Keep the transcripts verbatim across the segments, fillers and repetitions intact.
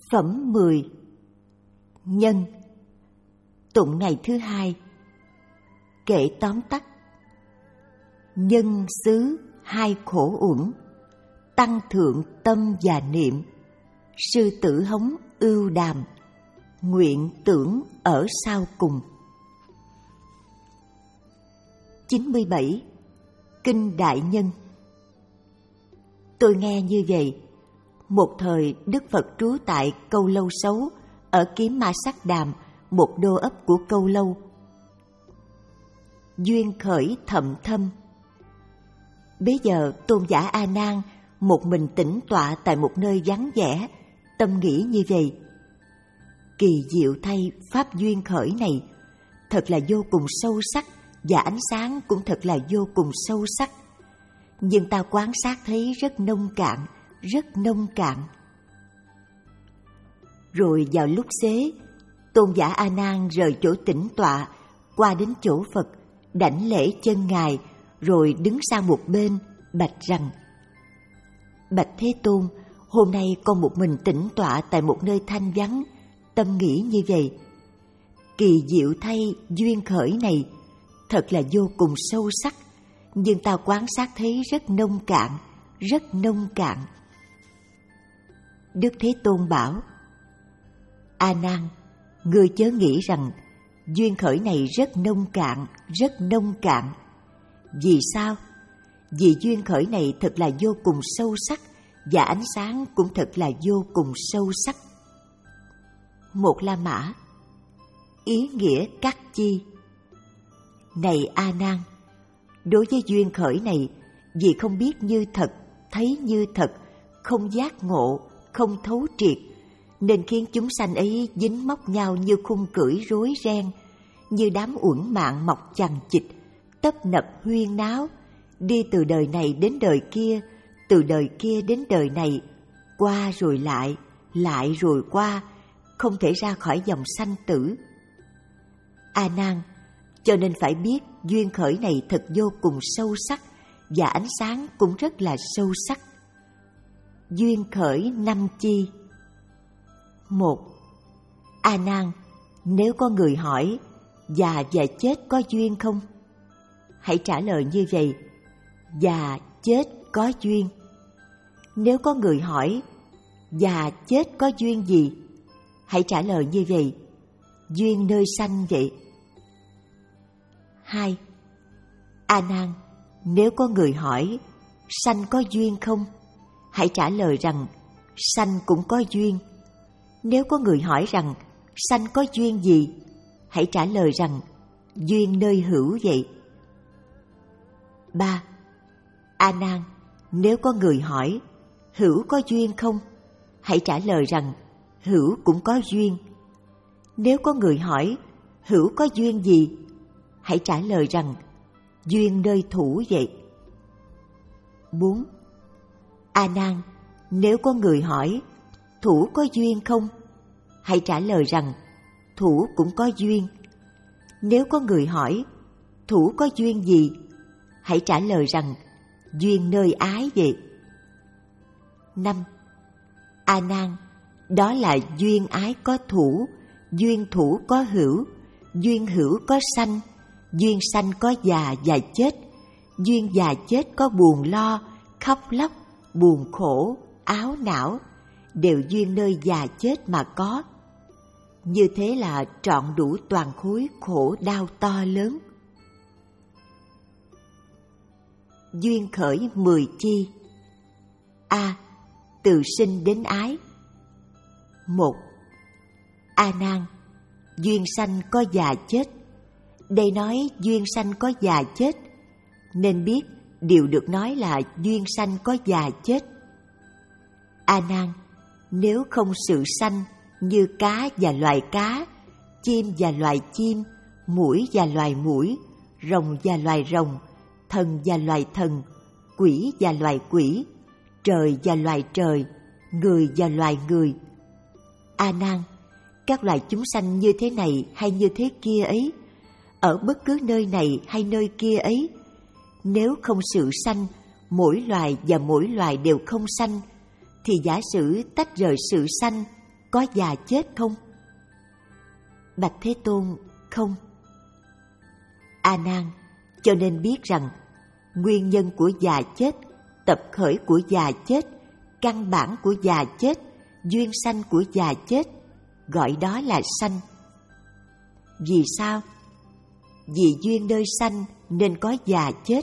Phẩm mười. Nhân. Tụng ngày thứ hai. Kệ tóm tắt. Nhân xứ hai khổ uẩn, tăng thượng tâm và niệm. Sư tử hống ưu đàm, nguyện tưởng ở sau cùng. chín mươi bảy. Kinh Đại Nhân. Tôi nghe như vậy. Một thời Đức Phật trú tại Câu Lâu Xấu ở Kiếm Ma Sắc Đàm, một đô ấp của Câu Lâu. Duyên khởi thậm thâm. Bấy giờ Tôn giả A Nan một mình tĩnh tọa tại một nơi vắng vẻ, tâm nghĩ như vậy: kỳ diệu thay, pháp duyên khởi này thật là vô cùng sâu sắc, và ánh sáng cũng thật là vô cùng sâu sắc. Nhưng ta quan sát thấy rất nông cạn, rất nông cạn. Rồi vào lúc xế, Tôn giả A Nan rời chỗ tĩnh tọa, qua đến chỗ Phật, đảnh lễ chân Ngài, rồi đứng sang một bên, bạch rằng: Bạch Thế Tôn, hôm nay con một mình tĩnh tọa tại một nơi thanh vắng, tâm nghĩ như vậy: kỳ diệu thay, duyên khởi này thật là vô cùng sâu sắc, nhưng ta quan sát thấy rất nông cạn, rất nông cạn. Đức Thế Tôn bảo: A Nan, ngươi chớ nghĩ rằng duyên khởi này rất nông cạn, rất nông cạn. Vì sao? Vì duyên khởi này thật là vô cùng sâu sắc, và ánh sáng cũng thật là vô cùng sâu sắc. Một La Mã. Ý nghĩa các chi. Này A Nan, đối với duyên khởi này, vì không biết như thật, thấy như thật, không giác ngộ, không thấu triệt, nên khiến chúng sanh ấy dính móc nhau như khung cưỡi rối ren, như đám uẩn mạng mọc chằng chịt, tấp nập huyên náo, đi từ đời này đến đời kia, từ đời kia đến đời này, qua rồi lại, lại rồi qua, không thể ra khỏi dòng sanh tử. A Nan, cho nên phải biết duyên khởi này thật vô cùng sâu sắc, và ánh sáng cũng rất là sâu sắc. Duyên khởi năm chi. Một. A Nan, nếu có người hỏi già và chết có duyên không? Hãy trả lời như vậy: già chết có duyên. Nếu có người hỏi già chết có duyên gì? Hãy trả lời như vậy: duyên nơi sanh vậy. Hai. A Nan, nếu có người hỏi sanh có duyên không? Hãy trả lời rằng sanh cũng có duyên. Nếu có người hỏi rằng sanh có duyên gì? Hãy trả lời rằng duyên nơi hữu vậy. Ba. A Nan, nếu có người hỏi hữu có duyên không? Hãy trả lời rằng hữu cũng có duyên. Nếu có người hỏi hữu có duyên gì? Hãy trả lời rằng duyên nơi thủ vậy. Bốn. A Nan, nếu có người hỏi thủ có duyên không? Hãy trả lời rằng thủ cũng có duyên. Nếu có người hỏi thủ có duyên gì? Hãy trả lời rằng duyên nơi ái vậy. Năm. A Nan, đó là duyên ái có thủ, duyên thủ có hữu, duyên hữu có sanh, duyên sanh có già và chết, duyên già chết có buồn lo, khóc lóc, buồn khổ, áo não, đều duyên nơi già chết mà có. Như thế là trọn đủ toàn khối khổ đau to lớn. Duyên khởi mười chi. A. Từ sinh đến ái. Một. A Nan, duyên sanh có già chết. Đây nói duyên sanh có già chết, nên biết điều được nói là duyên sanh có già chết. A Nan, nếu không sự sanh như cá và loài cá, chim và loài chim, muỗi và loài muỗi, rồng và loài rồng, thần và loài thần, quỷ và loài quỷ, trời và loài trời, người và loài người. A Nan, các loài chúng sanh như thế này hay như thế kia ấy, ở bất cứ nơi này hay nơi kia ấy, nếu không sự sanh, mỗi loài và mỗi loài đều không sanh, thì giả sử tách rời sự sanh, có già chết không? Bạch Thế Tôn, không. A Nan, cho nên biết rằng nguyên nhân của già chết, tập khởi của già chết, căn bản của già chết, duyên sanh của già chết, gọi đó là sanh. Vì sao? Vì duyên nơi sanh nên có già chết.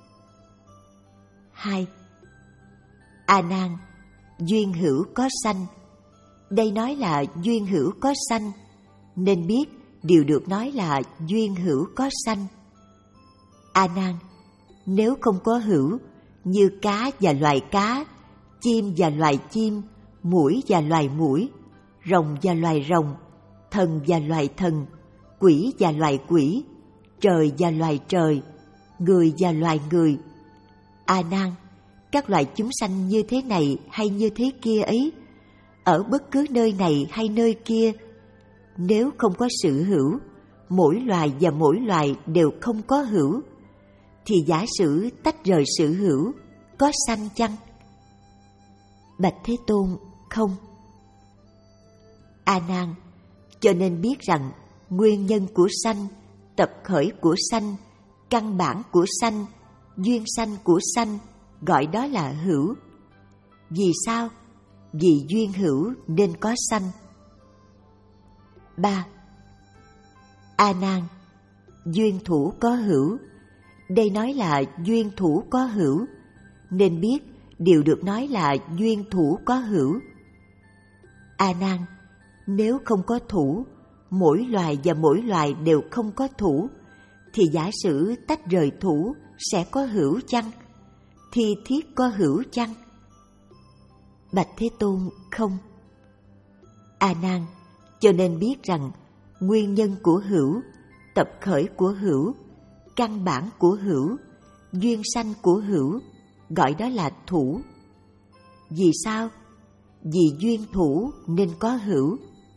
Hai. A Nan, duyên hữu có sanh. Đây nói là duyên hữu có sanh, nên biết điều được nói là duyên hữu có sanh. A Nan, nếu không có hữu, như cá và loài cá, chim và loài chim, muỗi và loài muỗi, rồng và loài rồng, thần và loài thần, quỷ và loài quỷ, trời và loài trời, người và loài người. A Nan, các loài chúng sanh như thế này hay như thế kia ấy, ở bất cứ nơi này hay nơi kia, nếu không có sự hữu, mỗi loài và mỗi loài đều không có hữu, thì giả sử tách rời sự hữu, có sanh chăng? Bạch Thế Tôn, không. A Nan, cho nên biết rằng nguyên nhân của sanh, tập khởi của sanh, căn bản của sanh, duyên sanh của sanh, gọi đó là hữu. Vì sao? Vì duyên hữu nên có sanh. Ba. A Nan, duyên thủ có hữu. Đây nói là duyên thủ có hữu, nên biết điều được nói là duyên thủ có hữu. A Nan, nếu không có thủ, mỗi loài và mỗi loài đều không có thủ, thì giả sử tách rời thủ sẽ có hữu chăng? Thì thiết có hữu chăng? Bạch Thế Tôn, không. A Nan, cho nên biết rằng nguyên nhân của hữu, tập khởi của hữu, căn bản của hữu, duyên sanh của hữu, gọi đó là thủ. Vì sao? Vì duyên thủ nên có hữu.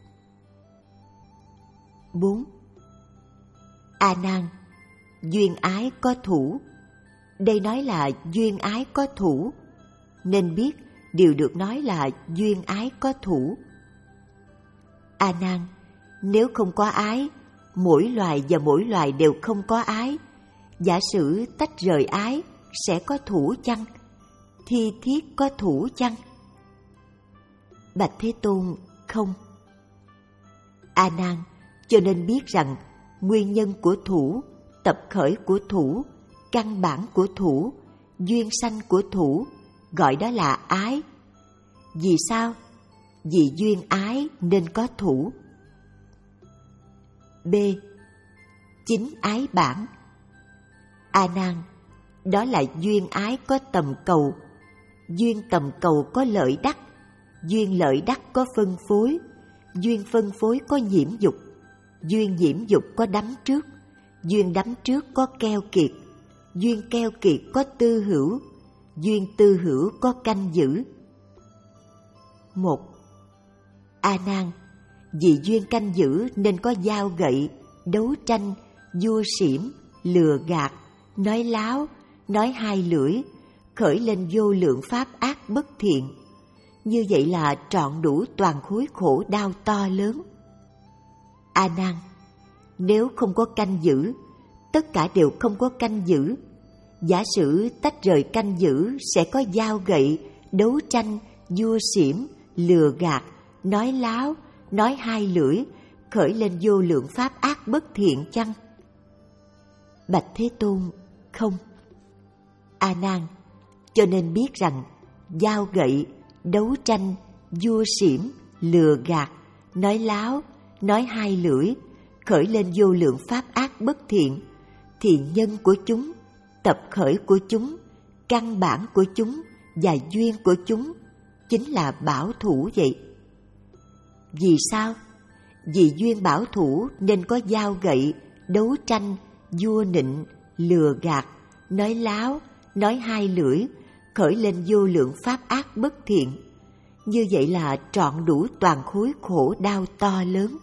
Bốn. A Nan, duyên ái có thủ. Đây nói là duyên ái có thủ, nên biết điều được nói là duyên ái có thủ. A Nan, nếu không có ái, mỗi loài và mỗi loài đều không có ái, giả sử tách rời ái sẽ có thủ chăng? Thi thiết có thủ chăng? Bạch Thế Tôn, không. A Nan, cho nên biết rằng nguyên nhân của thủ, tập khởi của thủ, căn bản của thủ, duyên sanh của thủ, gọi đó là ái. Vì sao? Vì duyên ái nên có thủ. B. Chính ái bản. A Nan, đó là duyên ái có tầm cầu. Duyên tầm cầu có lợi đắc, duyên lợi đắc có phân phối, duyên phân phối có nhiễm dục, duyên nhiễm dục có đắm trước, duyên đắm trước có keo kiệt, duyên keo kiệt có tư hữu, duyên tư hữu có canh giữ. Một. A Nan, vì duyên canh giữ nên có dao gậy, đấu tranh, vua xỉm, lừa gạt, nói láo, nói hai lưỡi, khởi lên vô lượng pháp ác bất thiện. Như vậy là trọn đủ toàn khối khổ đau to lớn. A Nan, nếu không có canh giữ, tất cả đều không có canh giữ. Giả sử tách rời canh giữ sẽ có dao gậy, đấu tranh, vua xỉm, lừa gạt, nói láo, nói hai lưỡi, khởi lên vô lượng pháp ác bất thiện chăng? Bạch Thế Tôn, không. A Nan, cho nên biết rằng dao gậy, đấu tranh, vua xỉm, lừa gạt, nói láo, nói hai lưỡi, khởi lên vô lượng pháp ác bất thiện, thì nhân của chúng, tập khởi của chúng, căn bản của chúng và duyên của chúng chính là bảo thủ vậy. Vì sao? Vì duyên bảo thủ nên có dao gậy, đấu tranh, vua nịnh, lừa gạt, nói láo, nói hai lưỡi, khởi lên vô lượng pháp ác bất thiện. Như vậy là trọn đủ toàn khối khổ đau to lớn.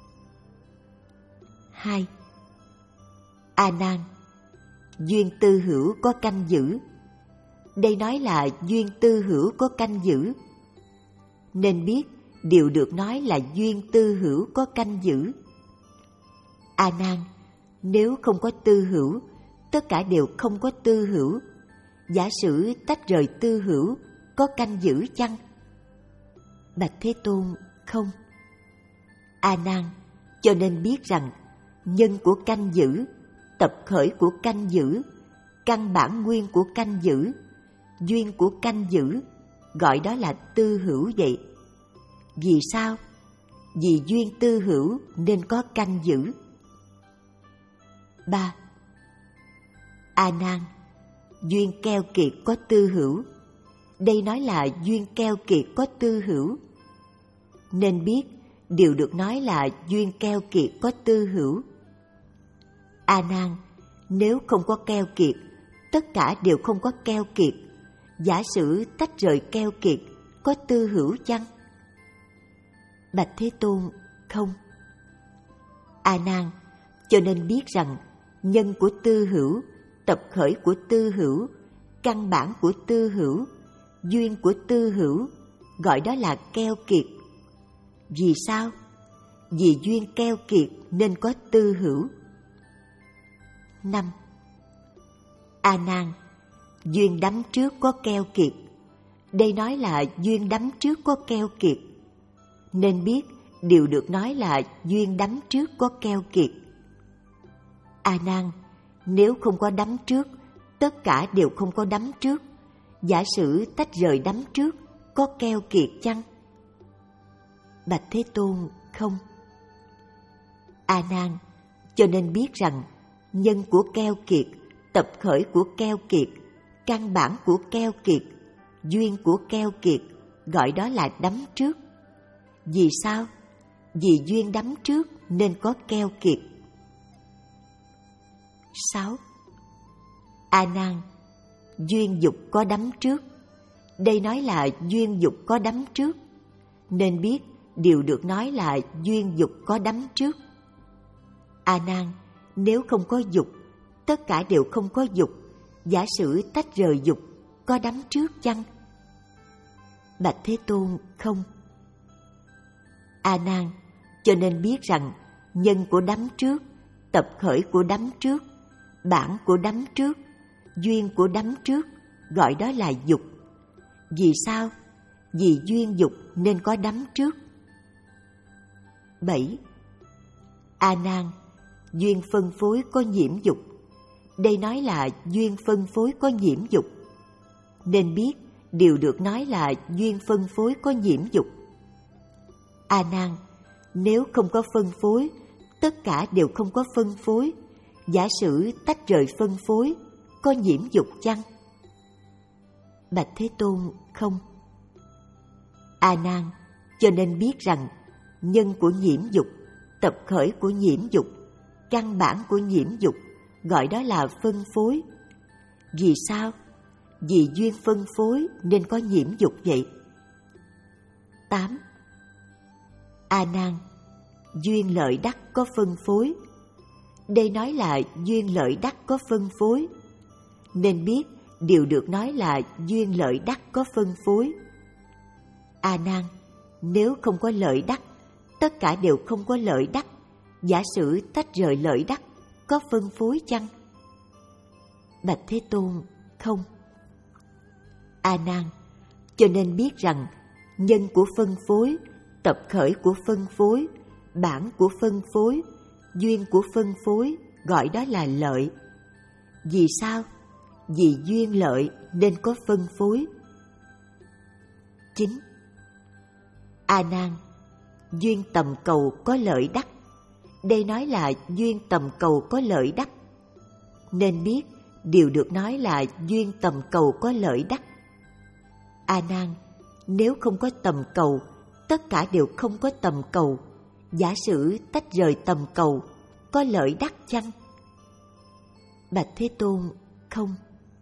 Hai. A Nan, duyên tư hữu có canh giữ. Đây nói là duyên tư hữu có canh giữ. Nên biết điều được nói là duyên tư hữu có canh giữ. A Nan, nếu không có tư hữu, tất cả đều không có tư hữu. Giả sử tách rời tư hữu, có canh giữ chăng? Bạch Thế Tôn, không. A Nan, cho nên biết rằng nhân của canh giữ, tập khởi của canh giữ, căn bản nguyên của canh giữ, duyên của canh giữ, gọi đó là tư hữu vậy. Vì sao? Vì duyên tư hữu nên có canh giữ. Ba. A Nan, duyên keo kiệt có tư hữu. Đây nói là duyên keo kiệt có tư hữu. Nên biết điều được nói là duyên keo kiệt có tư hữu. A Nan, nếu không có keo kiệt, tất cả đều không có keo kiệt. Giả sử tách rời keo kiệt, có tư hữu chăng? Bạch Thế Tôn, không. A Nan, cho nên biết rằng nhân của tư hữu, tập khởi của tư hữu, căn bản của tư hữu, duyên của tư hữu, gọi đó là keo kiệt. Vì sao? Vì duyên keo kiệt nên có tư hữu. Năm. A Nan, duyên đắm trước có keo kiệt. Đây nói là duyên đắm trước có keo kiệt. Nên biết điều được nói là duyên đắm trước có keo kiệt. A Nan, nếu không có đắm trước, tất cả đều không có đắm trước. Giả sử tách rời đắm trước, có keo kiệt chăng? Bạch Thế Tôn, không. A Nan, cho nên biết rằng nhân của keo kiệt, tập khởi của keo kiệt, căn bản của keo kiệt, duyên của keo kiệt, gọi đó là đắm trước. Vì sao? Vì duyên đắm trước nên có keo kiệt. Sáu. A Nan, duyên dục có đắm trước. Đây nói là duyên dục có đắm trước. Nên biết điều được nói là duyên dục có đắm trước. A Nan, nếu không có dục, tất cả đều không có dục. Giả sử tách rời dục, có đắm trước chăng? Bạch Thế Tôn, không. A Nan, cho nên biết rằng nhân của đắm trước, tập khởi của đắm trước, bản của đắm trước, duyên của đắm trước, gọi đó là dục. Vì sao? Vì duyên dục nên có đắm trước. Bảy. A Nan, duyên phân phối có nhiễm dục. Đây nói là duyên phân phối có nhiễm dục. Nên biết điều được nói là duyên phân phối có nhiễm dục. A Nan, nếu không có phân phối, tất cả đều không có phân phối. Giả sử tách rời phân phối, có nhiễm dục chăng? Bạch Thế Tôn, không. A Nan, cho nên biết rằng nhân của nhiễm dục, tập khởi của nhiễm dục, căn bản của nhiễm dục, gọi đó là phân phối. Vì sao? Vì duyên phân phối nên có nhiễm dục vậy. Tám. A Nan, duyên lợi đắc có phân phối. Đây nói là duyên lợi đắc có phân phối. Nên biết điều được nói là duyên lợi đắc có phân phối. A Nan, nếu không có lợi đắc, tất cả đều không có lợi đắc. Giả sử tách rời lợi đắc, có phân phối chăng? Bạch Thế Tôn, không. A Nan, cho nên biết rằng nhân của phân phối, tập khởi của phân phối, bản của phân phối, duyên của phân phối, gọi đó là lợi. Vì sao? Vì duyên lợi nên có phân phối. Chín. A Nan, duyên tầm cầu có lợi đắc. Đây nói là duyên tầm cầu có lợi đắc. Nên biết điều được nói là duyên tầm cầu có lợi đắc. A Nan, nếu không có tầm cầu, tất cả đều không có tầm cầu. Giả sử tách rời tầm cầu, có lợi đắc chăng? Bạch Thế Tôn, không.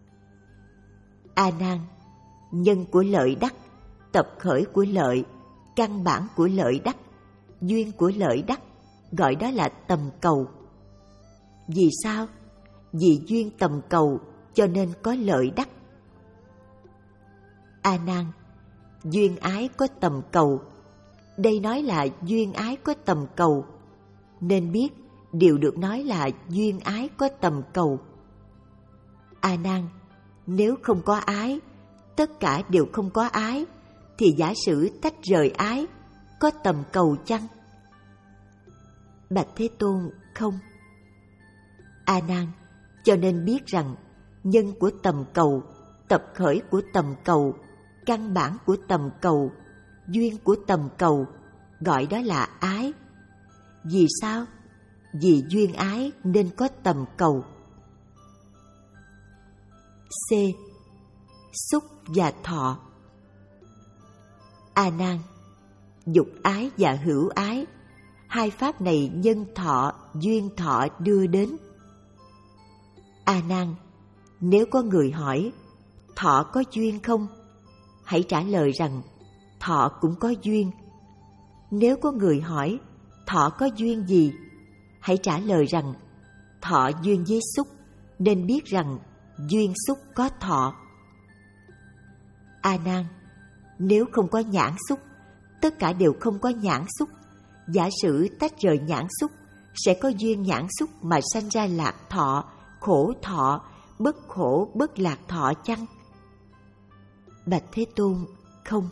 A Nan, nhân của lợi đắc, tập khởi của lợi, căn bản của lợi đắc, duyên của lợi đắc, gọi đó là tầm cầu. Vì sao? Vì duyên tầm cầu cho nên có lợi đắc. A Nan, duyên ái có tầm cầu. Đây nói là duyên ái có tầm cầu, nên biết điều được nói là duyên ái có tầm cầu. A Nan, nếu không có ái, tất cả đều không có ái, thì giả sử tách rời ái, có tầm cầu chăng? Bạch Thế Tôn, không. A Nan, cho nên biết rằng nhân của tầm cầu, tập khởi của tầm cầu, căn bản của tầm cầu, duyên của tầm cầu, gọi đó là ái. Vì sao? Vì duyên ái nên có tầm cầu. C. Xúc và thọ. A Nan, dục ái và hữu ái, hai pháp này nhân thọ, duyên thọ đưa đến. A Nan, nếu có người hỏi thọ có duyên không, hãy trả lời rằng thọ cũng có duyên. Nếu có người hỏi thọ có duyên gì, hãy trả lời rằng thọ duyên với xúc, nên biết rằng duyên xúc có thọ. A Nan, nếu không có nhãn xúc, tất cả đều không có nhãn xúc. Giả sử tách rời nhãn xúc, sẽ có duyên nhãn xúc mà sanh ra lạc thọ, khổ thọ, bất khổ bất lạc thọ chăng? Bạch Thế Tôn, không.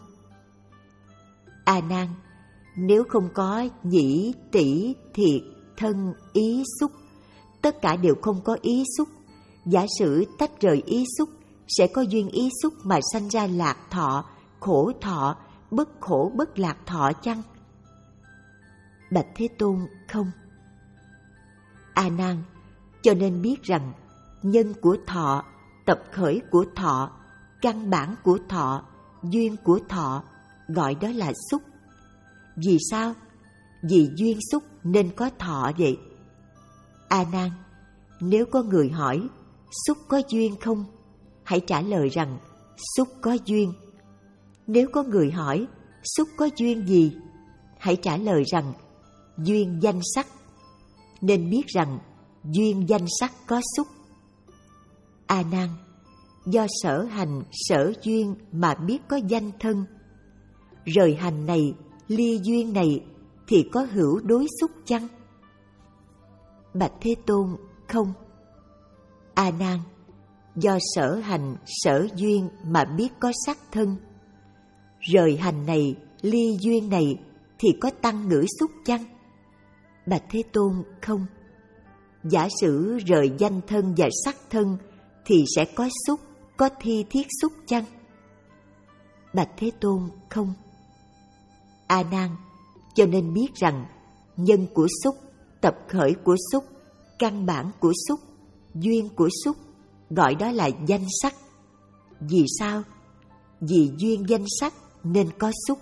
A Nan, nếu không có nhĩ, tỷ, thiệt, thân, ý xúc, tất cả đều không có ý xúc. Giả sử tách rời ý xúc, sẽ có duyên ý xúc mà sanh ra lạc thọ, khổ thọ, bất khổ bất lạc thọ chăng? Bạch Thế Tôn, không. A Nan, cho nên biết rằng nhân của thọ, tập khởi của thọ, căn bản của thọ, duyên của thọ, gọi đó là xúc. Vì sao? Vì duyên xúc nên có thọ vậy. A Nan, nếu có người hỏi xúc có duyên không, hãy trả lời rằng xúc có duyên. Nếu có người hỏi xúc có duyên gì, hãy trả lời rằng duyên danh sắc, nên biết rằng duyên danh sắc có xúc. A Nan, do sở hành sở duyên mà biết có danh thân. Rời hành này, ly duyên này, thì có hữu đối xúc chăng? Bạch Thế Tôn, không. A Nan, do sở hành sở duyên mà biết có sắc thân. Rời hành này, ly duyên này, thì có tăng ngữ xúc chăng? Bạch Thế Tôn, không. Giả sử rời danh thân và sắc thân, thì sẽ có xúc, có thi thiết xúc chăng? Bạch Thế Tôn, không. A Nan, cho nên biết rằng nhân của xúc, tập khởi của xúc, căn bản của xúc, duyên của xúc, gọi đó là danh sắc. Vì sao? Vì duyên danh sắc nên có xúc.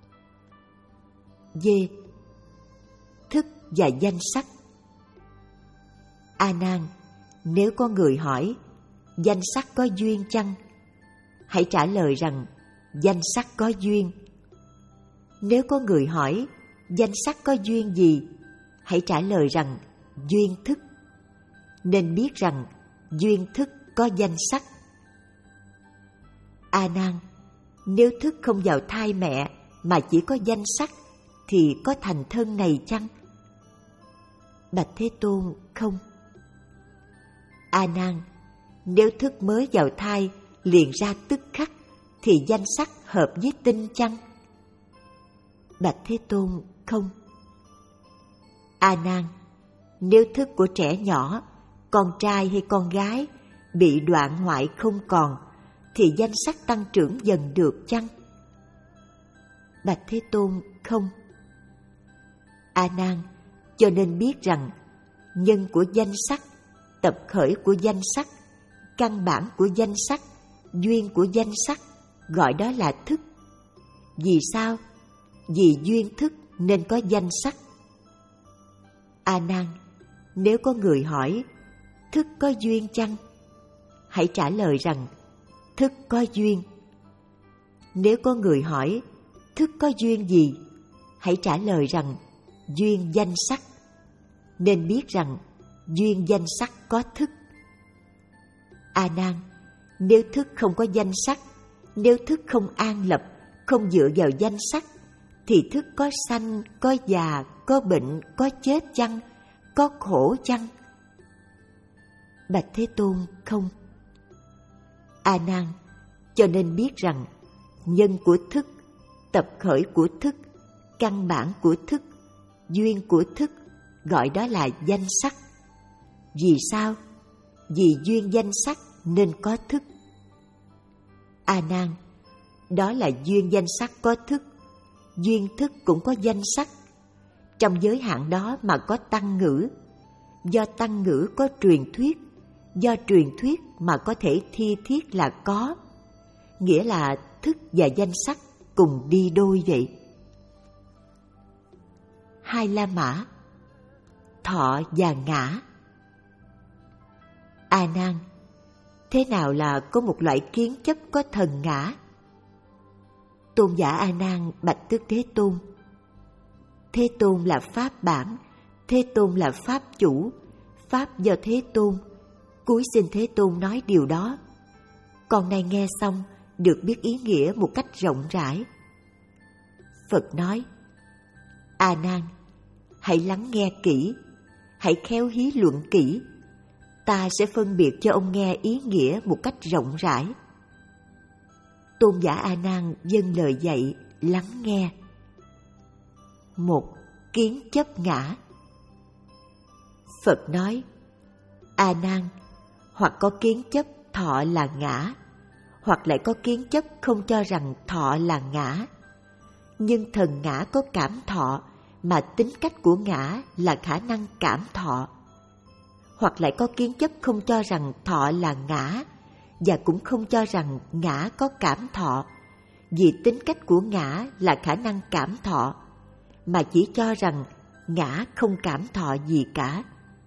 D. Thức và danh sắc. A Nan, nếu có người hỏi danh sắc có duyên chăng, hãy trả lời rằng danh sắc có duyên. Nếu có người hỏi danh sắc có duyên gì, hãy trả lời rằng duyên thức, nên biết rằng duyên thức có danh sắc. A Nan, nếu thức không vào thai mẹ mà chỉ có danh sắc, thì có thành thân này chăng? Bạch Thế Tôn, không. A Nan, nếu thức mới vào thai liền ra tức khắc, thì danh sắc hợp với tinh chăng? Bạch Thế Tôn, không. A Nan, nếu thức của trẻ nhỏ, con trai hay con gái, bị đoạn hoại không còn, thì danh sắc tăng trưởng dần được chăng? Bạch Thế Tôn, không. A Nan, cho nên biết rằng nhân của danh sắc, tập khởi của danh sắc, căn bản của danh sắc, duyên của danh sắc, gọi đó là thức. Vì sao? Vì duyên thức nên có danh sắc. A Nan, nếu có người hỏi thức có duyên chăng, hãy trả lời rằng thức có duyên. Nếu có người hỏi thức có duyên gì, hãy trả lời rằng duyên danh sắc, nên biết rằng duyên danh sắc có thức. A Nan, nếu thức không có danh sắc, nếu thức không an lập, không dựa vào danh sắc, thì thức có sanh, có già, có bệnh, có chết chăng? Có khổ chăng? Bạch Thế Tôn, không. A Nan, cho nên biết rằng nhân của thức, tập khởi của thức, căn bản của thức, duyên của thức, gọi đó là danh sắc. Vì sao? Vì duyên danh sắc nên có thức. A Nan, đó là duyên danh sắc có thức, duyên thức cũng có danh sắc. Trong giới hạn đó mà có tăng ngữ, do tăng ngữ có truyền thuyết, do truyền thuyết mà có thể thi thiết là có, nghĩa là thức và danh sắc cùng đi đôi vậy. Hai La Mã, thọ và ngã. A Nan, thế nào là có một loại kiến chấp có thần ngã? Tôn giả A Nan bạch Đức Thế Tôn. Thế Tôn là pháp bản, Thế Tôn là pháp chủ, pháp do Thế Tôn. Cúi xin Thế Tôn nói điều đó. Con nay nghe xong được biết ý nghĩa một cách rộng rãi. Phật nói: A Nan, hãy lắng nghe kỹ, hãy khéo hí luận kỹ. Ta sẽ phân biệt cho ông nghe ý nghĩa một cách rộng rãi. Tôn giả A Nan dâng lời dạy, lắng nghe. Một, kiến chấp ngã. Phật nói: A Nan, hoặc có kiến chấp thọ là ngã, hoặc lại có kiến chấp không cho rằng thọ là ngã. Nhưng thần ngã có cảm thọ, mà tính cách của ngã là khả năng cảm thọ. Hoặc lại có kiến chấp không cho rằng thọ là ngã, và cũng không cho rằng ngã có cảm thọ, vì tính cách của ngã là khả năng cảm thọ, mà chỉ cho rằng ngã không cảm thọ gì cả.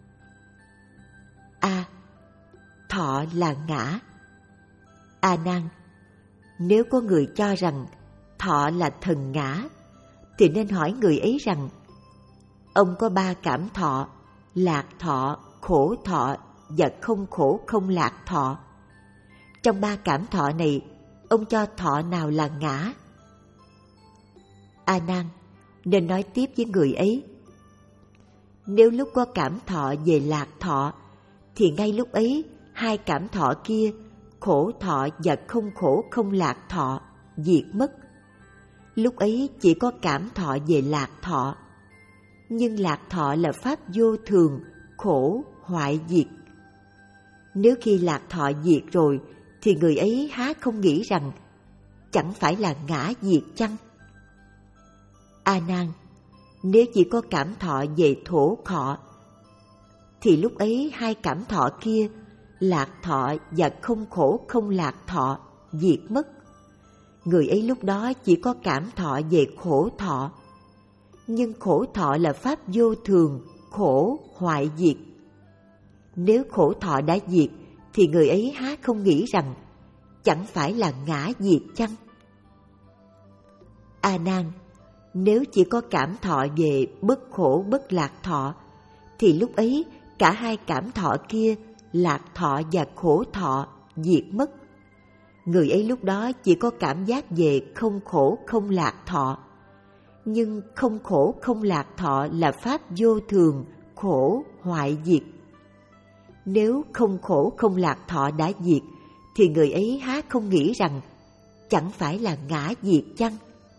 A. Thọ là ngã. A Nan, nếu có người cho rằng thọ là thần ngã, thì nên hỏi người ấy rằng: ông có ba cảm thọ, lạc thọ, khổ thọ và không khổ không lạc thọ. Trong ba cảm thọ này, ông cho thọ nào là ngã? A Nan, nên nói tiếp với người ấy: nếu lúc có cảm thọ về lạc thọ, thì ngay lúc ấy hai cảm thọ kia, khổ thọ và không khổ không lạc thọ, diệt mất. Lúc ấy chỉ có cảm thọ về lạc thọ. Nhưng lạc thọ là pháp vô thường, khổ, hoại diệt. Nếu khi lạc thọ diệt rồi, thì người ấy há không nghĩ rằng chẳng phải là ngã diệt chăng? A Nan, nếu chỉ có cảm thọ về thổ khọ, thì lúc ấy hai cảm thọ kia, lạc thọ và không khổ không lạc thọ, diệt mất. Người ấy lúc đó chỉ có cảm thọ về khổ thọ. Nhưng khổ thọ là pháp vô thường, khổ, hoại diệt. Nếu khổ thọ đã diệt, thì người ấy há không nghĩ rằng chẳng phải là ngã diệt chăng? A Nan, nếu chỉ có cảm thọ về bất khổ bất lạc thọ, thì lúc ấy cả hai cảm thọ kia, lạc thọ và khổ thọ, diệt mất. Người ấy lúc đó chỉ có cảm giác về không khổ không lạc thọ. Nhưng không khổ không lạc thọ là pháp vô thường, khổ, hoại diệt. Nếu không khổ không lạc thọ đã diệt, thì người ấy há không nghĩ rằng chẳng phải là ngã diệt chăng?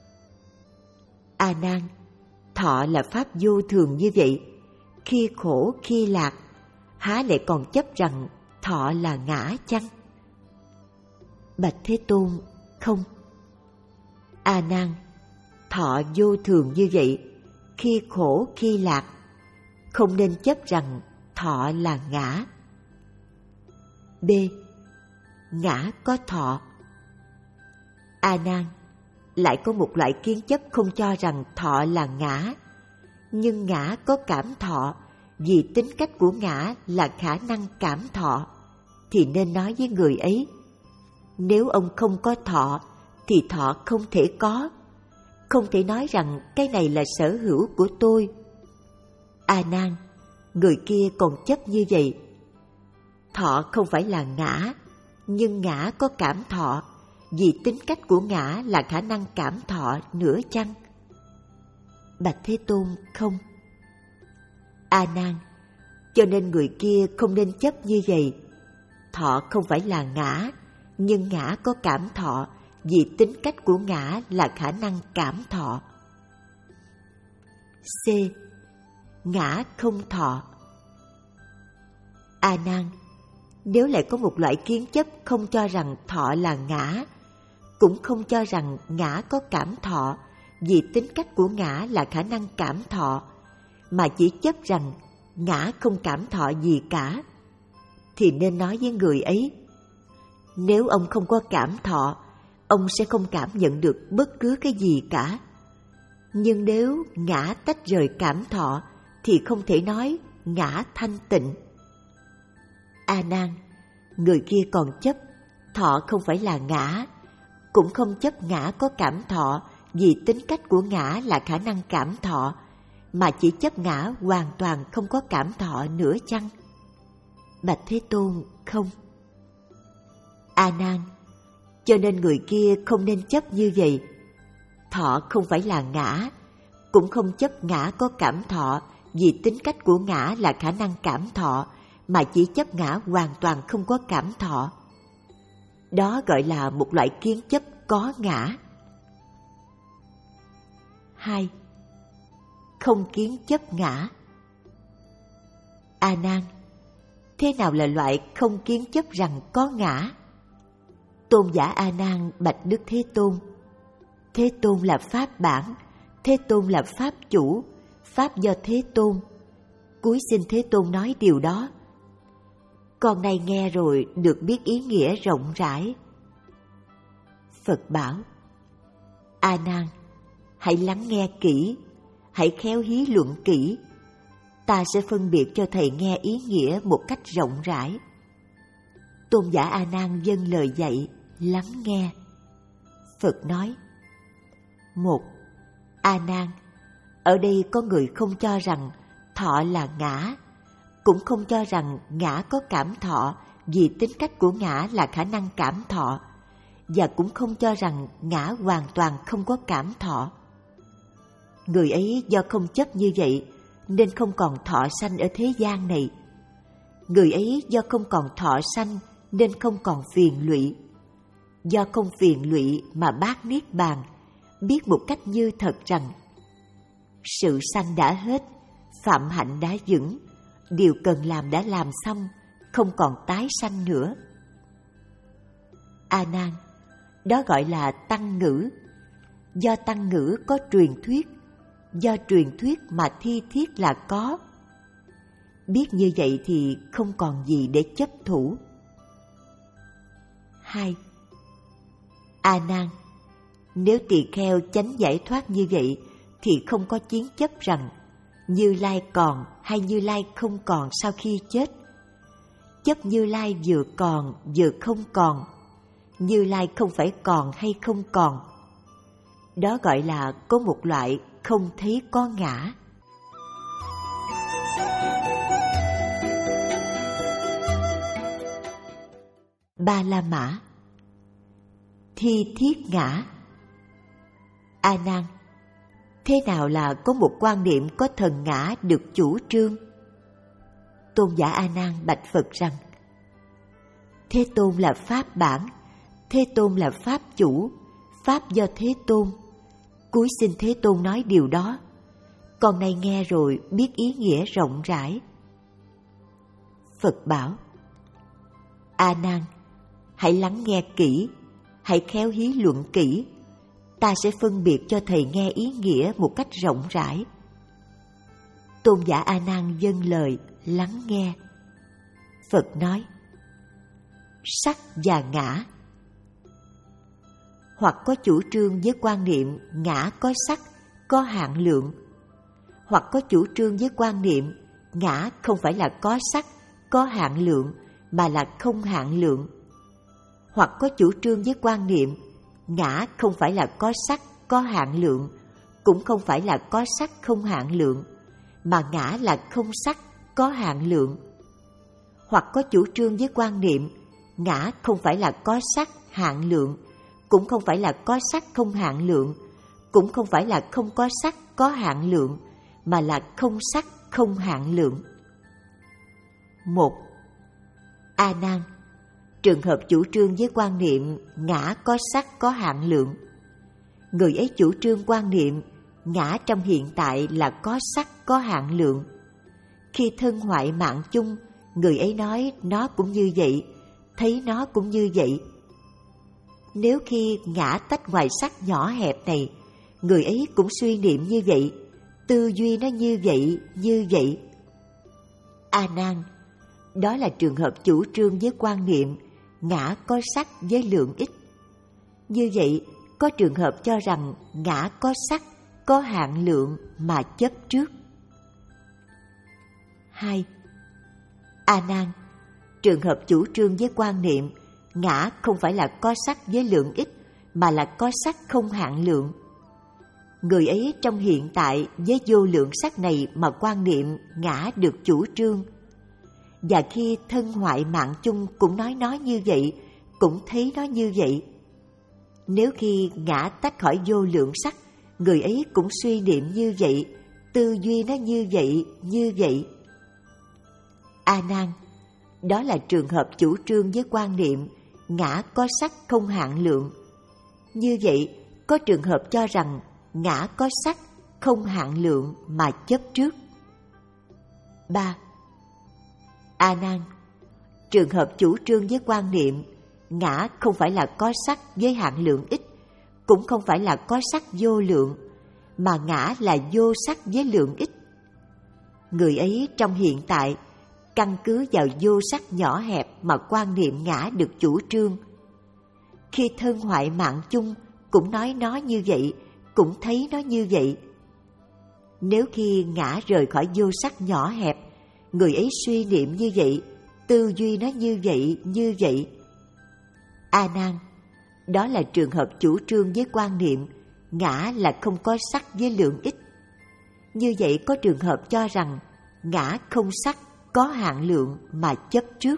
A Nan, thọ là pháp vô thường như vậy, khi khổ khi lạc, há lại còn chấp rằng thọ là ngã chăng? Bạch Thế Tôn, không. A Nan, thọ vô thường như vậy, khi khổ khi lạc, không nên chấp rằng thọ là ngã. B. Ngã có thọ. A Nan, lại có một loại kiến chấp không cho rằng thọ là ngã, nhưng ngã có cảm thọ, vì tính cách của ngã là khả năng cảm thọ, thì nên nói với người ấy: nếu ông không có thọ, thì thọ không thể có. Không thể nói rằng cái này là sở hữu của tôi. A Nan, người kia còn chấp như vậy. Thọ không phải là ngã, nhưng ngã có cảm thọ, vì tính cách của ngã là khả năng cảm thọ nữa chăng? Bạch Thế Tôn, không. A Nan, cho nên người kia không nên chấp như vậy. Thọ không phải là ngã, nhưng ngã có cảm thọ, vì tính cách của ngã là khả năng cảm thọ. C. Ngã không thọ. A Nan, nếu lại có một loại kiến chấp không cho rằng thọ là ngã, cũng không cho rằng ngã có cảm thọ, vì tính cách của ngã là khả năng cảm thọ, mà chỉ chấp rằng ngã không cảm thọ gì cả, thì nên nói với người ấy: nếu ông không có cảm thọ, ông sẽ không cảm nhận được bất cứ cái gì cả. Nhưng nếu ngã tách rời cảm thọ, thì không thể nói ngã thanh tịnh. A Nan, người kia còn chấp thọ không phải là ngã, cũng không chấp ngã có cảm thọ, vì tính cách của ngã là khả năng cảm thọ, mà chỉ chấp ngã hoàn toàn không có cảm thọ nữa chăng? Bạch Thế Tôn, không. A Nan, cho nên người kia không nên chấp như vậy. Thọ không phải là ngã, cũng không chấp ngã có cảm thọ, vì tính cách của ngã là khả năng cảm thọ, mà chỉ chấp ngã hoàn toàn không có cảm thọ. Đó gọi là một loại kiến chấp có ngã. Hai. Không kiến chấp ngã. A Nan, thế nào là loại không kiến chấp rằng có ngã? Tôn giả A Nan bạch Đức Thế Tôn: Thế Tôn là pháp bản, Thế Tôn là pháp chủ, pháp do Thế Tôn. Cúi xin Thế Tôn nói điều đó. Con này nghe rồi được biết ý nghĩa rộng rãi. Phật bảo: A Nan, hãy lắng nghe kỹ, hãy khéo hí luận kỹ. Ta sẽ phân biệt cho thầy nghe ý nghĩa một cách rộng rãi. Tôn giả A Nan vâng lời dạy, lắng nghe. Phật nói: Một. A Nan, ở đây có người không cho rằng thọ là ngã, cũng không cho rằng ngã có cảm thọ, vì tính cách của ngã là khả năng cảm thọ, và cũng không cho rằng ngã hoàn toàn không có cảm thọ. Người ấy do không chấp như vậy nên không còn thọ sanh ở thế gian này. Người ấy do không còn thọ sanh nên không còn phiền lụy. Do không phiền lụy mà bác niết bàn, biết một cách như thật rằng sự sanh đã hết, phạm hạnh đã vững, điều cần làm đã làm xong, không còn tái sanh nữa. A Nan, đó gọi là tăng ngữ. Do tăng ngữ có truyền thuyết, do truyền thuyết mà thi thiết là có. Biết như vậy thì không còn gì để chấp thủ. Hai. A Nan, nếu tỳ kheo chánh giải thoát như vậy thì không có chiến chấp rằng Như Lai còn hay Như Lai không còn sau khi chết. Chấp Như Lai vừa còn vừa không còn, Như Lai không phải còn hay không còn. Đó gọi là có một loại không thấy có ngã. Ba La Mã. Thi thiết ngã. A Nan, thế nào là có một quan niệm có thần ngã được chủ trương? Tôn giả A Nan bạch Phật rằng: Thế Tôn là pháp bản, Thế Tôn là pháp chủ, pháp do Thế Tôn. Cúi xin Thế Tôn nói điều đó. Con này nghe rồi biết ý nghĩa rộng rãi. Phật bảo: A Nan, hãy lắng nghe kỹ, hãy khéo hí luận kỹ. Ta sẽ phân biệt cho thầy nghe ý nghĩa một cách rộng rãi. Tôn giả A Nan vâng lời, lắng nghe. Phật nói: Sắc và ngã. Hoặc có chủ trương với quan niệm ngã có sắc, có hạn lượng, hoặc có chủ trương với quan niệm ngã không phải là có sắc, có hạn lượng, mà là không hạn lượng, hoặc có chủ trương với quan niệm ngã không phải là có sắc, có hạn lượng, cũng không phải là có sắc không hạn lượng, mà ngã là không sắc, có hạn lượng, hoặc có chủ trương với quan niệm ngã không phải là có sắc, hạn lượng, cũng không phải là có sắc không hạn lượng, cũng không phải là không có sắc có hạn lượng, mà là không sắc không hạn lượng. Một. A Nan, trường hợp chủ trương với quan niệm ngã có sắc có hạn lượng. Người ấy chủ trương quan niệm ngã trong hiện tại là có sắc có hạn lượng. Khi thân hoại mạng chung, người ấy nói nó cũng như vậy, thấy nó cũng như vậy. Nếu khi ngã tách ngoài sắc nhỏ hẹp này, người ấy cũng suy niệm như vậy, tư duy nó như vậy, như vậy. A Nan, đó là trường hợp chủ trương với quan niệm ngã có sắc với lượng ít. Như vậy, có trường hợp cho rằng ngã có sắc, có hạn lượng mà chấp trước. Hai. A Nan, trường hợp chủ trương với quan niệm ngã không phải là có sắc với lượng ít, mà là có sắc không hạn lượng. Người ấy trong hiện tại với vô lượng sắc này mà quan niệm ngã được chủ trương. Và khi thân hoại mạng chung cũng nói nó như vậy, cũng thấy nó như vậy. Nếu khi ngã tách khỏi vô lượng sắc, người ấy cũng suy niệm như vậy, tư duy nó như vậy, như vậy. A Nan, đó là trường hợp chủ trương với quan niệm ngã có sắc không hạn lượng. Như vậy, có trường hợp cho rằng ngã có sắc không hạn lượng mà chấp trước. Ba. A Nan, trường hợp chủ trương với quan niệm ngã không phải là có sắc với hạn lượng ít, cũng không phải là có sắc vô lượng, mà ngã là vô sắc với lượng ít. Người ấy trong hiện tại căn cứ vào vô sắc nhỏ hẹp mà quan niệm ngã được chủ trương. Khi thân hoại mạng chung cũng nói nó như vậy, cũng thấy nó như vậy. Nếu khi ngã rời khỏi vô sắc nhỏ hẹp, người ấy suy niệm như vậy, tư duy nó như vậy, như vậy. A Nan, đó là trường hợp chủ trương với quan niệm ngã là không có sắc với lượng ít. Như vậy có trường hợp cho rằng ngã không sắc có hạn lượng mà chấp trước.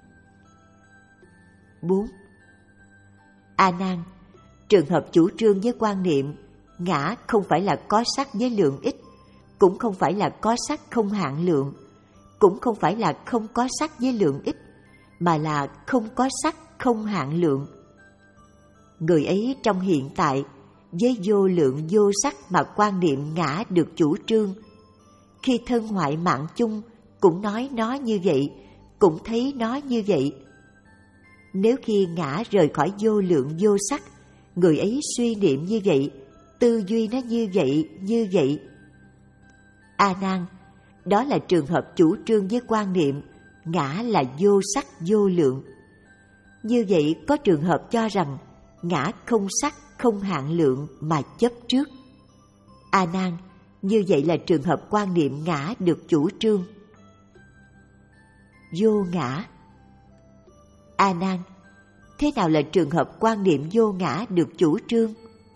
Bốn. A Nan, trường hợp chủ trương với quan niệm ngã không phải là có sắc với lượng ít, cũng không phải là có sắc không hạn lượng, cũng không phải là không có sắc với lượng ít, mà là không có sắc không hạn lượng. Người ấy trong hiện tại với vô lượng vô sắc mà quan niệm ngã được chủ trương. Khi thân hoại mạng chung cũng nói nó như vậy, cũng thấy nó như vậy. Nếu khi ngã rời khỏi vô lượng vô sắc, người ấy suy niệm như vậy, tư duy nó như vậy, như vậy. A Nan, đó là trường hợp chủ trương với quan niệm ngã là vô sắc vô lượng. Như vậy có trường hợp cho rằng ngã không sắc không hạn lượng mà chấp trước. A Nan, như vậy là trường hợp quan niệm ngã được chủ trương. Vô ngã. A Nan, thế nào là trường hợp quan niệm vô ngã được chủ trương?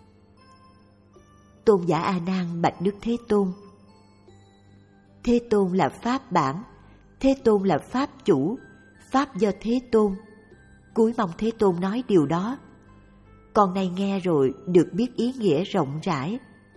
Tôn giả A Nan bạch Đức Thế Tôn. Thế Tôn là pháp bản, Thế Tôn là pháp chủ, pháp do Thế Tôn. Cúi mong Thế Tôn nói điều đó. Con nay nghe rồi được biết ý nghĩa rộng rãi.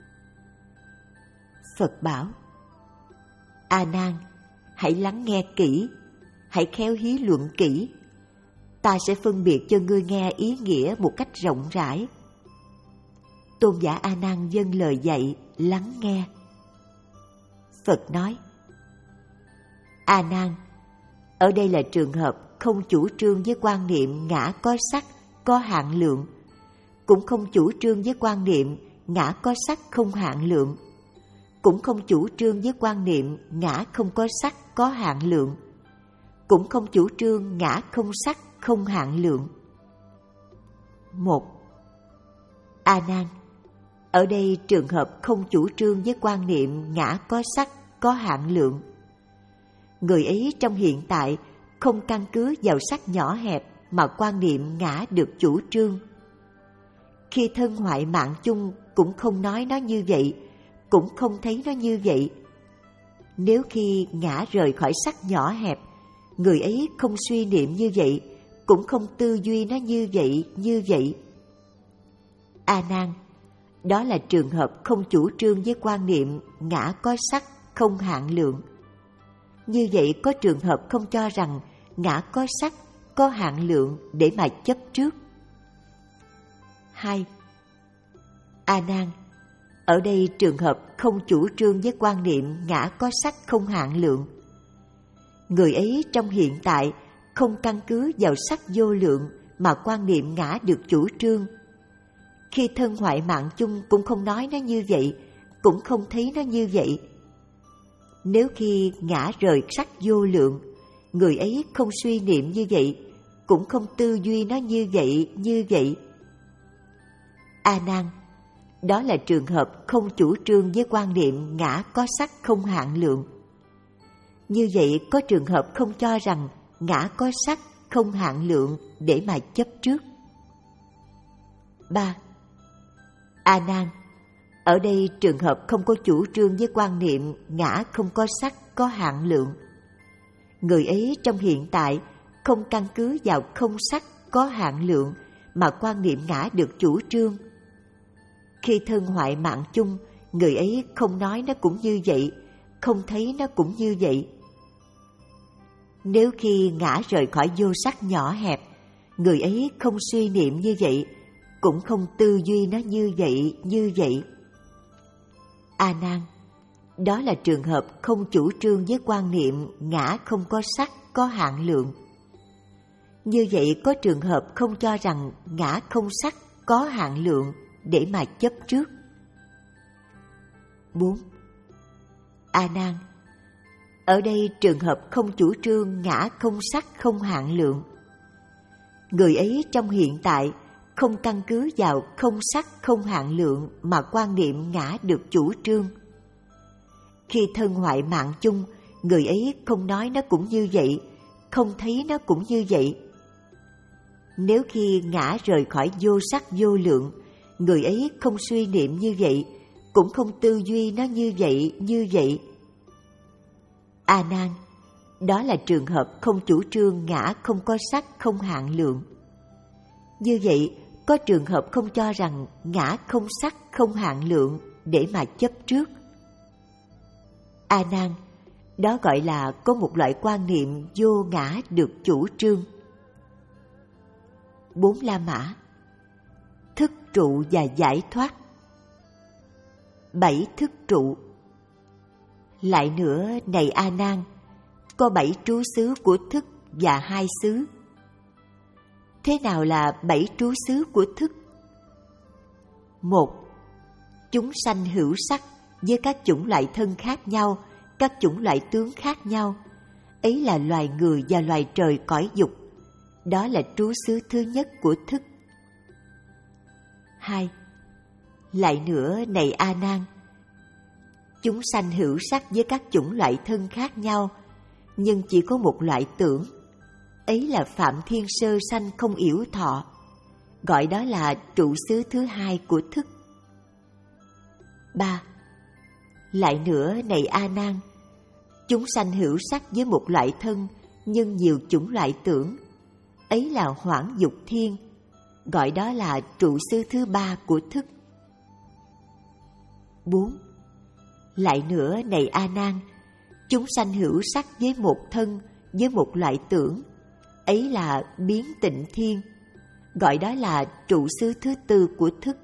Phật bảo: A Nan, hãy lắng nghe kỹ, hãy khéo hí luận kỹ. Ta sẽ phân biệt cho ngươi nghe ý nghĩa một cách rộng rãi. Tôn giả A Nan vâng lời dạy, lắng nghe. Phật nói: A Nan, ở đây là trường hợp không chủ trương với quan niệm ngã có sắc, có hạn lượng, cũng không chủ trương với quan niệm ngã có sắc không hạn lượng, cũng không chủ trương với quan niệm ngã không có sắc có hạn lượng, cũng không chủ trương ngã không sắc không hạn lượng. Một. A Nan, ở đây trường hợp không chủ trương với quan niệm ngã có sắc có hạn lượng. Người ấy trong hiện tại không căn cứ vào sắc nhỏ hẹp mà quan niệm ngã được chủ trương. Khi thân hoại mạng chung cũng không nói nó như vậy, cũng không thấy nó như vậy. Nếu khi ngã rời khỏi sắc nhỏ hẹp, người ấy không suy niệm như vậy, cũng không tư duy nó như vậy, như vậy. A Nan, đó là trường hợp không chủ trương với quan niệm ngã có sắc không hạn lượng. Như vậy có trường hợp không cho rằng ngã có sắc, có hạn lượng để mà chấp trước. Hai. A Nan, ở đây trường hợp không chủ trương với quan niệm ngã có sắc không hạn lượng. Người ấy trong hiện tại không căn cứ vào sắc vô lượng mà quan niệm ngã được chủ trương. Khi thân hoại mạng chung cũng không nói nó như vậy, cũng không thấy nó như vậy. Nếu khi ngã rời sắc vô lượng, người ấy không suy niệm như vậy, cũng không tư duy nó như vậy, như vậy. A Nan, đó là trường hợp không chủ trương với quan niệm ngã có sắc không hạn lượng. Như vậy có trường hợp không cho rằng ngã có sắc không hạn lượng để mà chấp trước. Ba. A Nan, ở đây trường hợp không có chủ trương với quan niệm ngã không có sắc có hạn lượng. Người ấy trong hiện tại không căn cứ vào không sắc có hạn lượng mà quan niệm ngã được chủ trương. Khi thân hoại mạng chung, người ấy không nói nó cũng như vậy, không thấy nó cũng như vậy. Nếu khi ngã rời khỏi vô sắc nhỏ hẹp, người ấy không suy niệm như vậy, cũng không tư duy nó như vậy, như vậy. A Nan, đó là trường hợp không chủ trương với quan niệm ngã không có sắc có hạn lượng. Như vậy có trường hợp không cho rằng ngã không sắc có hạn lượng để mà chấp trước. Bốn. A Nan, ở đây trường hợp không chủ trương ngã không sắc không hạn lượng. Người ấy trong hiện tại không căn cứ vào không sắc không hạn lượng mà quan niệm ngã được chủ trương. Khi thân hoại mạng chung, người ấy không nói nó cũng như vậy, không thấy nó cũng như vậy. Nếu khi ngã rời khỏi vô sắc vô lượng, người ấy không suy niệm như vậy, cũng không tư duy nó như vậy, như vậy. A Nan, đó là trường hợp không chủ trương ngã không có sắc không hạn lượng. Như vậy có trường hợp không cho rằng ngã không sắc không hạn lượng để mà chấp trước. A Nan, đó gọi là có một loại quan niệm vô ngã được chủ trương. Bốn La Mã. Thức trụ và giải thoát. Bảy thức trụ. Lại nữa này A Nan, có bảy trú xứ của thức và hai xứ. Thế nào là bảy trú xứ của thức? Một. Chúng sanh hữu sắc với các chủng loại thân khác nhau, các chủng loại tướng khác nhau. Ấy là loài người và loài trời cõi dục. Đó là trú xứ thứ nhất của thức. Hai. Lại nữa này A Nan, chúng sanh hữu sắc với các chủng loại thân khác nhau, nhưng chỉ có một loại tưởng. Ấy là phạm thiên sơ sanh không yểu thọ. Gọi đó là trụ xứ thứ hai của thức. Ba. Lại nữa này A Nan, chúng sanh hữu sắc với một loại thân, nhưng nhiều chủng loại tưởng. Ấy là hoãn dục thiên. Gọi đó là trụ xứ thứ ba của thức. Bốn. Lại nữa này A Nan, chúng sanh hữu sắc với một thân, với một loại tưởng. Ấy là biến tịnh thiên. Gọi đó là trụ xứ thứ tư của thức.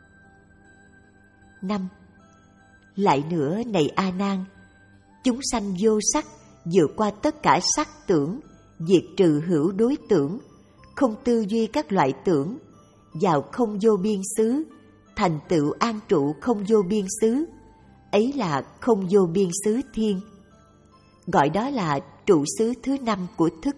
Năm. Lại nữa này A Nan, chúng sanh vô sắc vượt qua tất cả sắc tưởng, diệt trừ hữu đối tưởng, không tư duy các loại tưởng, vào không vô biên xứ, thành tựu an trụ không vô biên xứ. Ấy là không vô biên xứ thiên. Gọi đó là trụ xứ thứ năm của thức.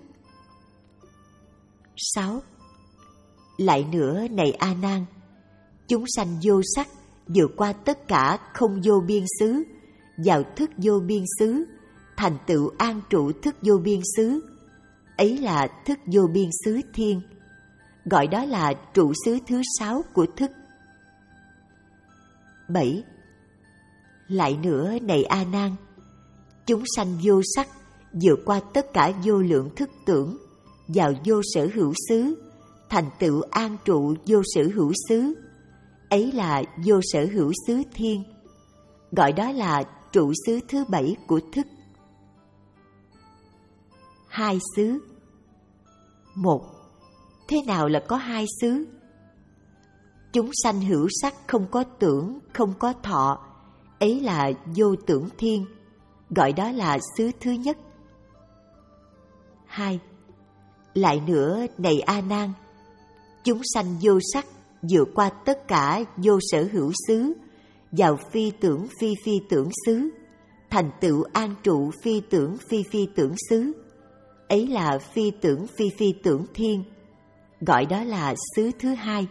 Sáu. Lại nữa này A Nan, chúng sanh vô sắc vượt qua tất cả không vô biên xứ, vào thức vô biên xứ, thành tựu an trụ thức vô biên xứ. Ấy là thức vô biên xứ thiên. Gọi đó là trụ xứ thứ sáu của thức. Bảy. Lại nữa này A Nan, chúng sanh vô sắc vượt qua tất cả vô lượng thức tưởng, vào vô sở hữu xứ, thành tựu an trụ vô sở hữu xứ. ấy là vô sở hữu xứ thiên, gọi đó là trụ xứ thứ bảy của thức. Hai xứ. Một, thế nào là có hai xứ? Chúng sanh hữu sắc không có tưởng, không có thọ, ấy là vô tưởng thiên, gọi đó là xứ thứ nhất. Hai, lại nữa này A Nan, chúng sanh vô sắc vượt qua tất cả vô sở hữu xứ, vào phi tưởng phi phi tưởng xứ, thành tựu an trụ phi tưởng phi phi tưởng xứ, ấy là phi tưởng phi phi tưởng thiên, gọi đó là xứ thứ hai.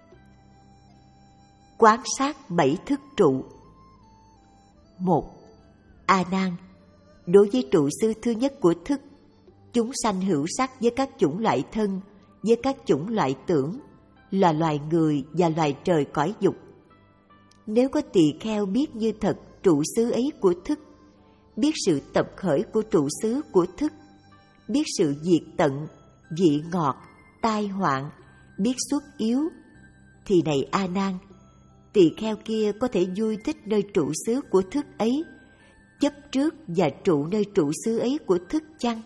Quán sát bảy thức trụ. Một, A Nan, đối với trụ xứ thứ nhất của thức, chúng sanh hữu sắc với các chủng loại thân, với các chủng loại tưởng, là loài người và loài trời cõi dục. Nếu có tỳ kheo biết như thật trụ xứ ấy của thức, biết sự tập khởi của trụ xứ của thức, biết sự diệt tận, vị ngọt, tai hoạn, biết xuất yếu, thì này A Nan, tỳ kheo kia có thể vui thích nơi trụ xứ của thức ấy, chấp trước và trụ nơi trụ xứ ấy của thức chăng?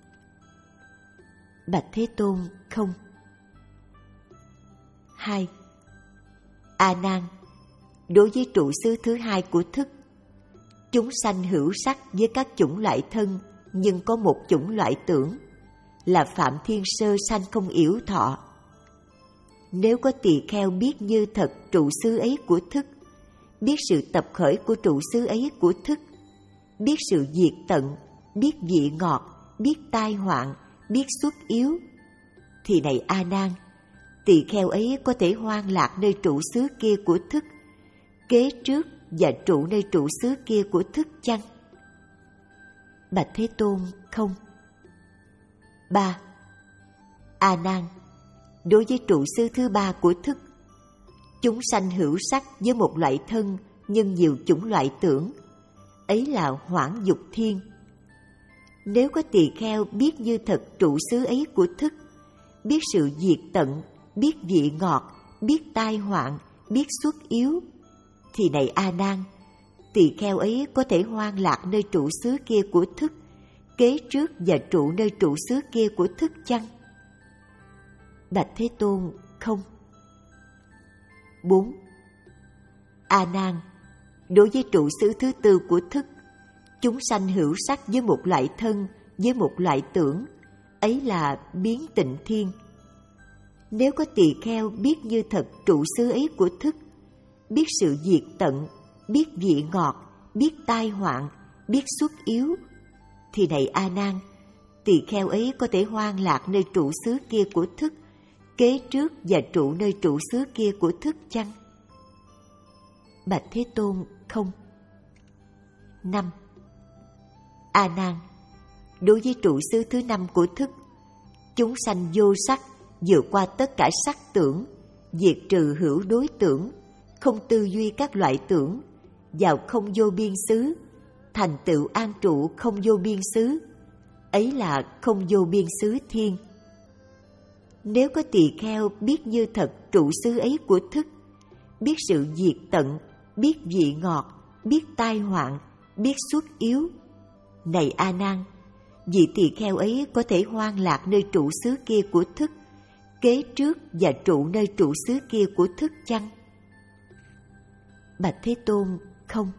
Bạch Thế Tôn, không. Hai, A Nan, đối với trụ xứ thứ hai của thức, chúng sanh hữu sắc với các chủng loại thân, nhưng có một chủng loại tưởng, là Phạm Thiên Sơ sanh không yểu thọ. Nếu có tỳ kheo biết như thật trụ xứ ấy của thức, biết sự tập khởi của trụ xứ ấy của thức, biết sự diệt tận, biết vị ngọt, biết tai hoạn, biết xuất yếu, thì này A Nan, tỳ kheo ấy có thể hoan lạc nơi trụ xứ kia của thức, kế trước và trụ nơi trụ xứ kia của thức chăng? Bạch Thế Tôn, không. Ba, A Nan, đối với trụ xứ thứ ba của thức, chúng sanh hữu sắc với một loại thân nhưng nhiều chủng loại tưởng, ấy là hoãn dục thiên. Nếu có tỳ kheo biết như thật trụ xứ ấy của thức, biết sự diệt tận, biết vị ngọt, biết tai hoạn, biết xuất yếu, thì này A Nan, tỳ kheo ấy có thể hoan lạc nơi trụ xứ kia của thức, kế trước và trụ nơi trụ xứ kia của thức chăng? Bạch Thế Tôn, không. Bốn, A Nan, đối với trụ xứ thứ tư của thức, chúng sanh hữu sắc với một loại thân, với một loại tưởng, ấy là biến tịnh thiên. Nếu có tỳ kheo biết như thật trụ xứ ấy của thức, biết sự diệt tận, biết vị ngọt, biết tai hoạn, biết xuất yếu, thì này A Nan, tỳ kheo ấy có thể hoan lạc nơi trụ xứ kia của thức, kế trước và trụ nơi trụ xứ kia của thức chăng? Bạch Thế Tôn, không. Năm, A Nan, đối với trụ xứ thứ năm của thức, chúng sanh vô sắc vượt qua tất cả sắc tưởng, diệt trừ hữu đối tưởng, không tư duy các loại tưởng, vào không vô biên xứ, thành tựu an trụ không vô biên xứ, ấy là không vô biên xứ thiên. Nếu có tỳ kheo biết như thật trụ xứ ấy của thức, biết sự diệt tận, biết vị ngọt, biết tai hoạn, biết xuất yếu, này A Nan, vị tỳ kheo ấy có thể hoan lạc nơi trụ xứ kia của thức, kế trước và trụ nơi trụ xứ kia của thức chăng? Bạch Thế Tôn, không.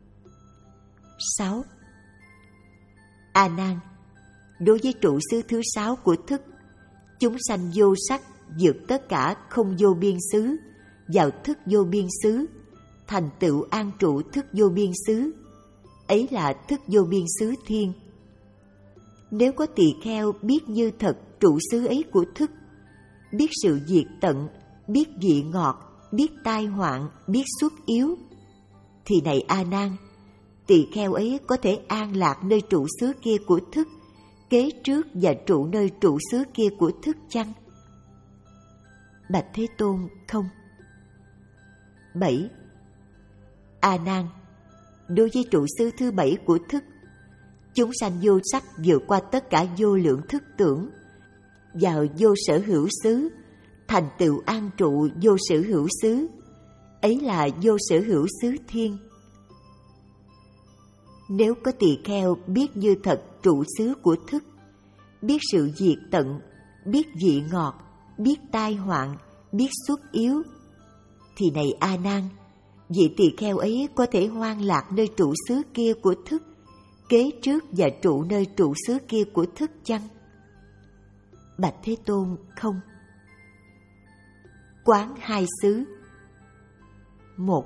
Sáu, A Nan, đối với trụ xứ thứ sáu của thức, chúng sanh vô sắc vượt tất cả không vô biên xứ, vào thức vô biên xứ, thành tựu an trụ thức vô biên xứ, ấy là thức vô biên xứ thiên. Nếu có tỳ kheo biết như thật trụ xứ ấy của thức, biết sự diệt tận, biết vị ngọt, biết tai hoạn, biết xuất yếu, thì này A Nan, tỳ kheo ấy có thể an lạc nơi trụ xứ kia của thức, kế trước và trụ nơi trụ xứ kia của thức chăng? Bạch Thế Tôn, không. Bảy, A Nan, đối với trụ xứ thứ bảy của thức, chúng sanh vô sắc vượt qua tất cả vô lượng thức tưởng, vào vô sở hữu xứ, thành tựu an trụ vô sở hữu xứ, ấy là vô sở hữu xứ thiên. Nếu có tỳ kheo biết như thật trụ xứ của thức, biết sự diệt tận, biết vị ngọt, biết tai hoạn, biết xuất yếu, thì này A Nan, vị tỳ kheo ấy có thể hoan lạc nơi trụ xứ kia của thức, kế trước và trụ nơi trụ xứ kia của thức chăng? Bạch Thế Tôn, không. Quán hai xứ. Một.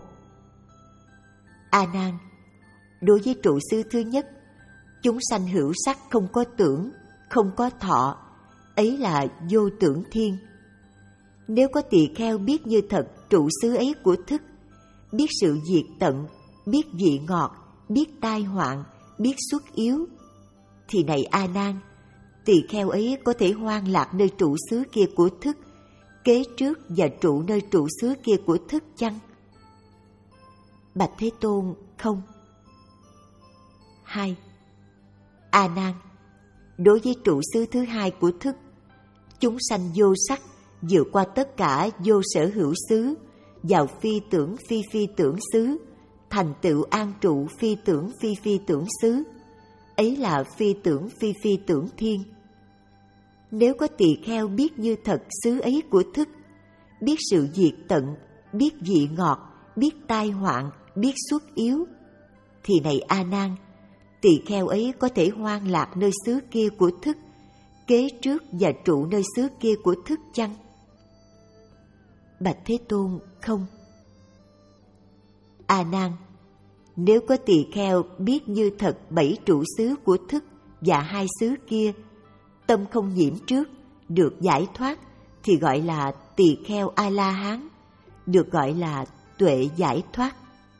A Nan, đối với trụ xứ thứ nhất, chúng sanh hữu sắc không có tưởng, không có thọ, ấy là vô tưởng thiên. Nếu có tỳ kheo biết như thật trụ xứ ấy của thức, biết sự diệt tận, biết vị ngọt, biết tai hoạn, biết xuất yếu, thì này A Nan, tỳ kheo ấy có thể hoan lạc nơi trụ xứ kia của thức, kế trước và trụ nơi trụ xứ kia của thức chăng? Bạch Thế Tôn, không. Hai. A Nan, đối với trụ xứ thứ hai của thức, chúng sanh vô sắc vượt qua tất cả vô sở hữu xứ, vào phi tưởng phi phi tưởng xứ, thành tựu an trụ phi tưởng phi phi tưởng xứ, ấy là phi tưởng phi phi tưởng thiên. Nếu có tỳ kheo biết như thật xứ ấy của thức, biết sự diệt tận, biết vị ngọt, biết tai hoạn, biết xuất yếu, thì này A Nan, tỳ kheo ấy có thể hoan lạc nơi xứ kia của thức, kế trước và trụ nơi xứ kia của thức chăng? Bạch Thế Tôn, không. A Nan, nếu có tỳ kheo biết như thật bảy trụ xứ của thức và hai xứ kia, tâm không nhiễm trước, được giải thoát, thì gọi là tỳ kheo A La Hán, được gọi là tuệ giải thoát.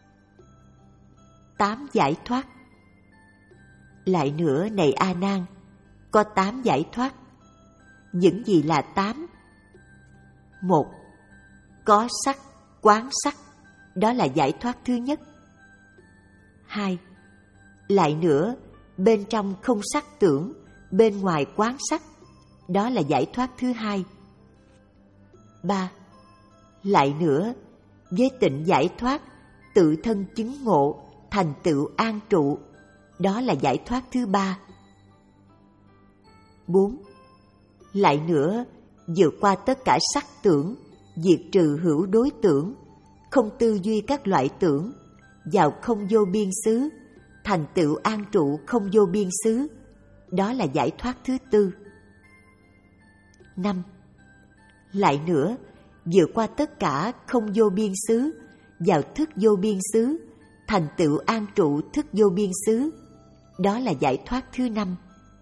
Tám giải thoát. Lại nữa này A Nan, có tám giải thoát. Những gì là tám? Một. Có sắc, quán sắc, đó là giải thoát thứ nhất. Hai. Lại nữa, bên trong không sắc tưởng, bên ngoài quán sắc, đó là giải thoát thứ hai. Ba. Lại nữa, với tịnh giải thoát, tự thân chứng ngộ, thành tựu an trụ, đó là giải thoát thứ ba. Bốn. Lại nữa, vượt qua tất cả sắc tưởng, diệt trừ hữu đối tưởng, không tư duy các loại tưởng, vào không vô biên xứ, thành tựu an trụ không vô biên xứ, đó là giải thoát thứ tư. Năm. Lại nữa, vượt qua tất cả không vô biên xứ, vào thức vô biên xứ, thành tựu an trụ thức vô biên xứ, đó là giải thoát thứ năm.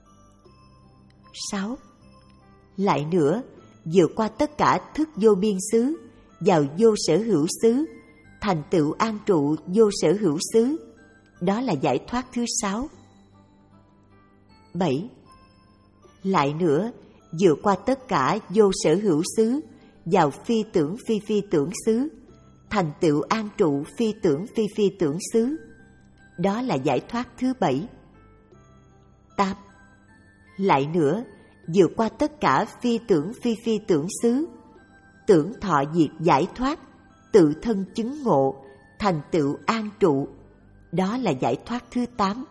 Sáu. Lại nữa, vượt qua tất cả thức vô biên xứ, vào vô sở hữu xứ, thành tựu an trụ vô sở hữu xứ, đó là giải thoát thứ sáu. Bảy. Lại nữa, vượt qua tất cả vô sở hữu xứ, vào phi tưởng phi phi tưởng xứ, thành tựu an trụ phi tưởng phi phi tưởng xứ, đó là giải thoát thứ bảy. Tám. Lại nữa, vượt qua tất cả phi tưởng phi phi tưởng xứ, tưởng thọ diệt giải thoát, tự thân chứng ngộ, thành tựu an trụ, đó là giải thoát thứ tám.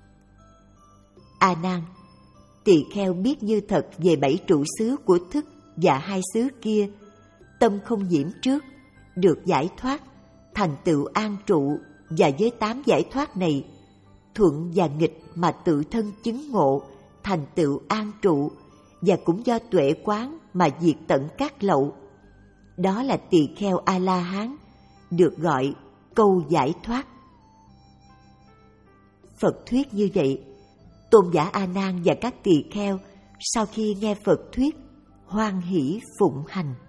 A Nan, tỳ kheo biết như thật về bảy trụ xứ của thức và hai xứ kia, tâm không nhiễm trước, được giải thoát, thành tựu an trụ, và với tám giải thoát này, thuận và nghịch mà tự thân chứng ngộ, thành tựu an trụ, và cũng do tuệ quán mà diệt tận các lậu, đó là tỳ kheo A La Hán, được gọi câu giải thoát. Phật thuyết như vậy, tôn giả A Nan và các tỳ kheo sau khi nghe Phật thuyết hoan hỷ phụng hành.